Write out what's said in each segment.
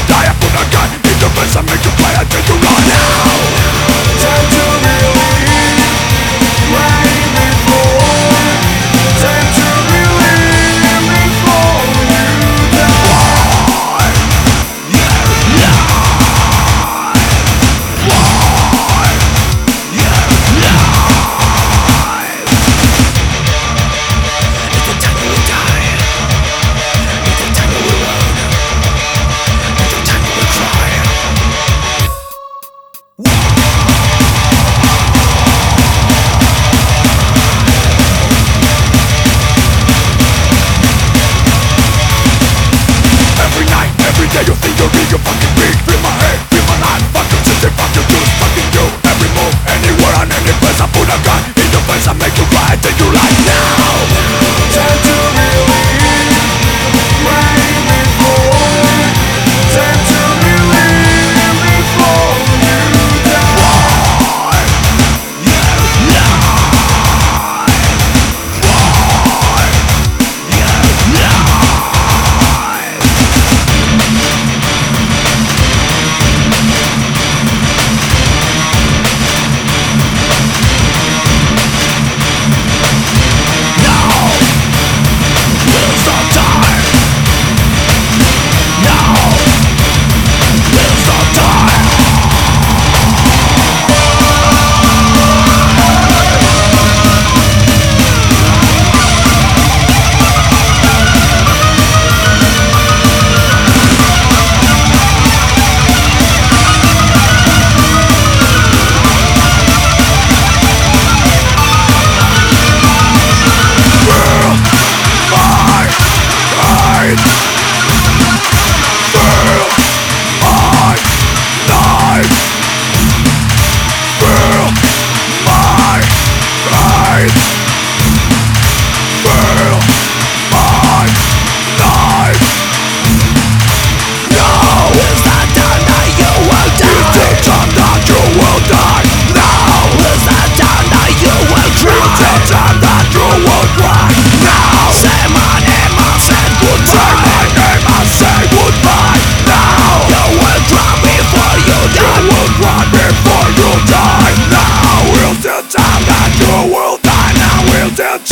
die, I put a gun in your face, I make you play until you run. Now, time to believe, right before, time to believe before you die. Yeah, yeah. Yeah, you think you're real, you fucking big. Feel my head, feel my life. Fuck you, system, fuck you, choose, fucking you. Every move, anywhere and any place, I put a gun in your face, I make you cry till you like. Now, time to believe, right before, time to believe before you die. Yeah, yeah. Yeah, yeah.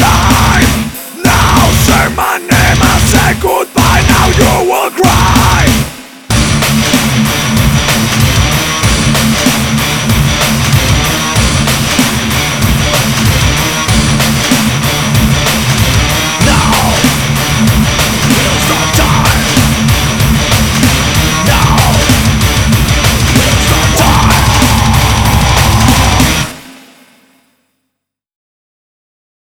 Time. Now say my name and say goodbye. Now you will cry.